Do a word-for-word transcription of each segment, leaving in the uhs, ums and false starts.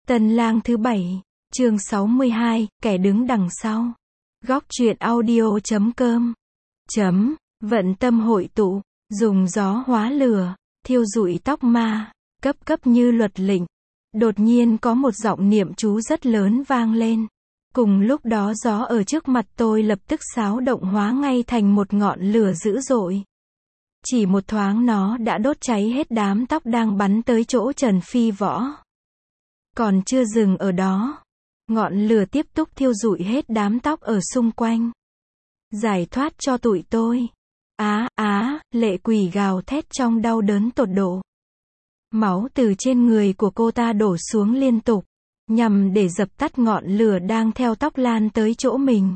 Tân lang thứ bảy, chương sáu mươi hai, kẻ đứng đằng sau. Góc truyện audio chấm com. Chấm, vận tâm hội tụ, dùng gió hóa lửa, thiêu rụi tóc ma, cấp cấp như luật lệnh. Đột nhiên có một giọng niệm chú rất lớn vang lên. Cùng lúc đó gió ở trước mặt tôi lập tức xáo động hóa ngay thành một ngọn lửa dữ dội. Chỉ một thoáng nó đã đốt cháy hết đám tóc đang bắn tới chỗ Trần Phi Võ. Còn chưa dừng ở đó, ngọn lửa tiếp tục thiêu rụi hết đám tóc ở xung quanh. Giải thoát cho tụi tôi. Á, á, lệ quỷ gào thét trong đau đớn tột độ. Máu từ trên người của cô ta đổ xuống liên tục, nhằm để dập tắt ngọn lửa đang theo tóc lan tới chỗ mình.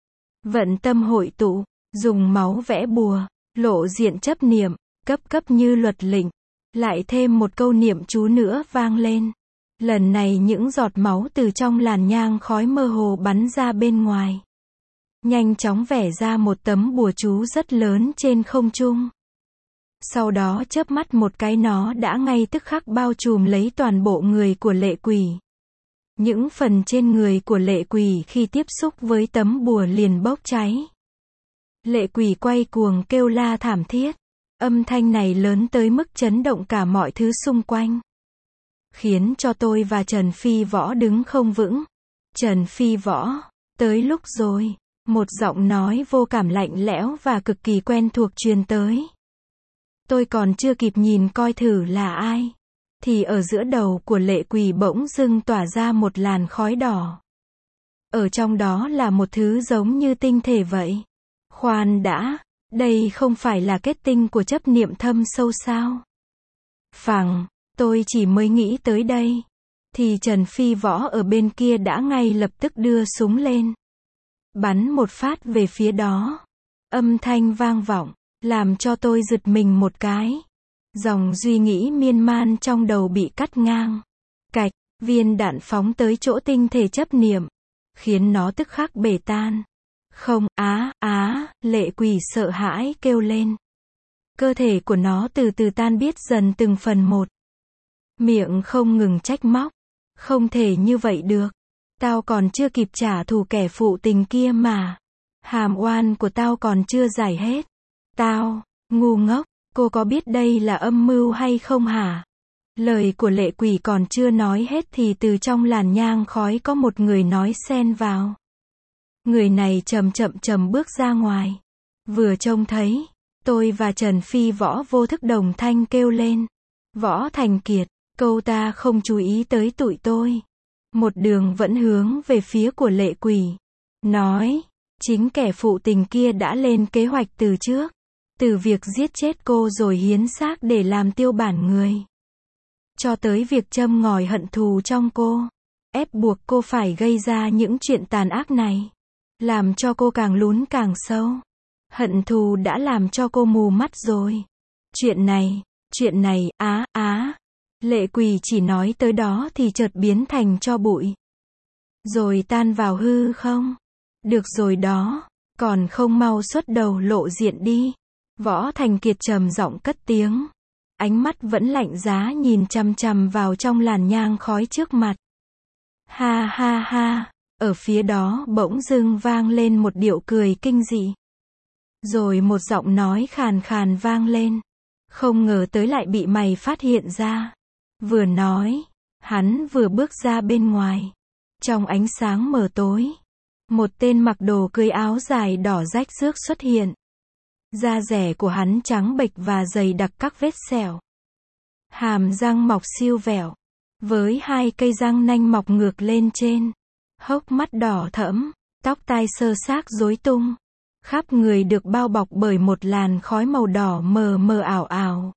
Vận tâm hội tụ, dùng máu vẽ bùa, lộ diện chấp niệm, cấp cấp như luật lệnh. Lại thêm một câu niệm chú nữa vang lên. Lần này những giọt máu từ trong làn nhang khói mơ hồ bắn ra bên ngoài. Nhanh chóng vẽ ra một tấm bùa chú rất lớn trên không trung. Sau đó chớp mắt một cái nó đã ngay tức khắc bao trùm lấy toàn bộ người của lệ quỷ. Những phần trên người của lệ quỷ khi tiếp xúc với tấm bùa liền bốc cháy. Lệ quỷ quay cuồng kêu la thảm thiết. Âm thanh này lớn tới mức chấn động cả mọi thứ xung quanh. Khiến cho tôi và Trần Phi Võ đứng không vững. Trần Phi Võ, tới lúc rồi. Một giọng nói vô cảm lạnh lẽo và cực kỳ quen thuộc truyền tới. Tôi còn chưa kịp nhìn coi thử là ai. Thì ở giữa đầu của lệ quỷ bỗng dưng tỏa ra một làn khói đỏ. Ở trong đó là một thứ giống như tinh thể vậy. Khoan đã, đây không phải là kết tinh của chấp niệm thâm sâu sao? Phẳng, tôi chỉ mới nghĩ tới đây. Thì Trần Phi Võ ở bên kia đã ngay lập tức đưa súng lên. Bắn một phát về phía đó. Âm thanh vang vọng, làm cho tôi giật mình một cái. Dòng suy nghĩ miên man trong đầu bị cắt ngang. Cạch, viên đạn phóng tới chỗ tinh thể chấp niệm. Khiến nó tức khắc bể tan. Không, á, á, lệ quỷ sợ hãi kêu lên. Cơ thể của nó từ từ tan biết dần từng phần một. Miệng không ngừng trách móc. Không thể như vậy được. Tao còn chưa kịp trả thù kẻ phụ tình kia mà. Hàm oan của tao còn chưa giải hết. Tao, ngu ngốc, cô có biết đây là âm mưu hay không hả? Lời của lệ quỷ còn chưa nói hết thì từ trong làn nhang khói có một người nói xen vào. Người này chậm chậm chậm bước ra ngoài. Vừa trông thấy, tôi và Trần Phi Võ vô thức đồng thanh kêu lên. Võ Thành Kiệt, câu ta không chú ý tới tụi tôi. Một đường vẫn hướng về phía của lệ quỷ. Nói, chính kẻ phụ tình kia đã lên kế hoạch từ trước. Từ việc giết chết cô rồi hiến xác để làm tiêu bản người. Cho tới việc châm ngòi hận thù trong cô. Ép buộc cô phải gây ra những chuyện tàn ác này. Làm cho cô càng lún càng sâu. Hận thù đã làm cho cô mù mắt rồi. Chuyện này, chuyện này, á, á. Lệ quỷ chỉ nói tới đó thì chợt biến thành tro bụi. Rồi tan vào hư không? Được rồi đó, còn không mau xuất đầu lộ diện đi. Võ Thành Kiệt trầm giọng cất tiếng. Ánh mắt vẫn lạnh giá nhìn chằm chằm vào trong làn nhang khói trước mặt. Ha ha ha, ở phía đó bỗng dưng vang lên một điệu cười kinh dị. Rồi một giọng nói khàn khàn vang lên. Không ngờ tới lại bị mày phát hiện ra. Vừa nói, hắn vừa bước ra bên ngoài. Trong ánh sáng mờ tối, một tên mặc đồ cưới áo dài đỏ rách rước xuất hiện. Da rẻ của hắn trắng bệch và dày đặc các vết sẹo. Hàm răng mọc siêu vẹo, với hai cây răng nanh mọc ngược lên trên. Hốc mắt đỏ thẫm, tóc tai xơ xác rối tung. Khắp người được bao bọc bởi một làn khói màu đỏ mờ mờ ảo ảo.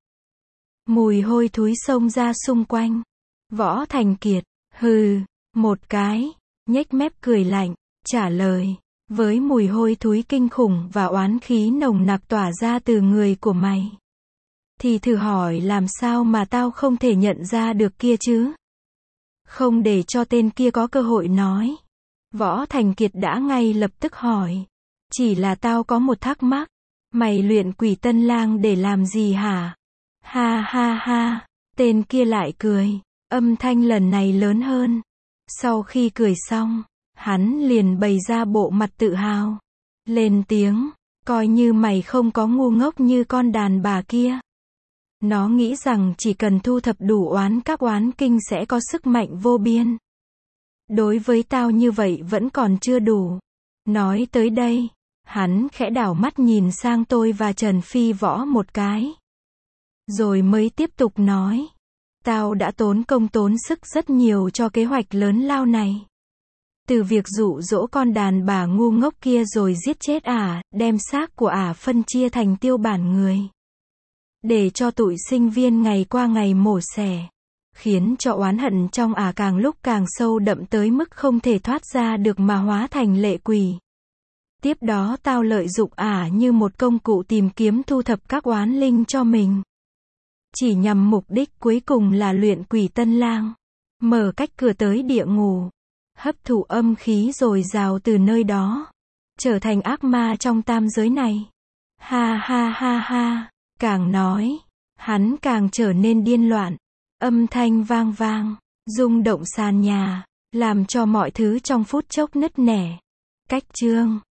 Mùi hôi thối xông ra xung quanh. Võ Thành Kiệt, hừ, một cái, nhếch mép cười lạnh, trả lời. Với mùi hôi thối kinh khủng và oán khí nồng nặc tỏa ra từ người của mày. Thì thử hỏi làm sao mà tao không thể nhận ra được kia chứ? Không để cho tên kia có cơ hội nói. Võ Thành Kiệt đã ngay lập tức hỏi. Chỉ là tao có một thắc mắc. Mày luyện quỷ tân lang để làm gì hả? Ha ha ha, tên kia lại cười. Âm thanh lần này lớn hơn. Sau khi cười xong, hắn liền bày ra bộ mặt tự hào. Lên tiếng, coi như mày không có ngu ngốc như con đàn bà kia. Nó nghĩ rằng chỉ cần thu thập đủ oán các oán kinh sẽ có sức mạnh vô biên. Đối với tao như vậy vẫn còn chưa đủ. Nói tới đây, hắn khẽ đảo mắt nhìn sang tôi và Trần Phi Võ một cái. Rồi mới tiếp tục nói. Tao đã tốn công tốn sức rất nhiều cho kế hoạch lớn lao này. Từ việc dụ dỗ con đàn bà ngu ngốc kia rồi giết chết ả, đem xác của ả phân chia thành tiêu bản người. Để cho tụi sinh viên ngày qua ngày mổ xẻ. Khiến cho oán hận trong ả càng lúc càng sâu đậm tới mức không thể thoát ra được mà hóa thành lệ quỷ. Tiếp đó tao lợi dụng ả như một công cụ tìm kiếm thu thập các oán linh cho mình. Chỉ nhằm mục đích cuối cùng là luyện quỷ tân lang. Mở cách cửa tới địa ngục. Hấp thụ âm khí dồi dào từ nơi đó. Trở thành ác ma trong tam giới này. Ha ha ha ha. Càng nói, hắn càng trở nên điên loạn. Âm thanh vang vang, rung động sàn nhà, làm cho mọi thứ trong phút chốc nứt nẻ. Cách chương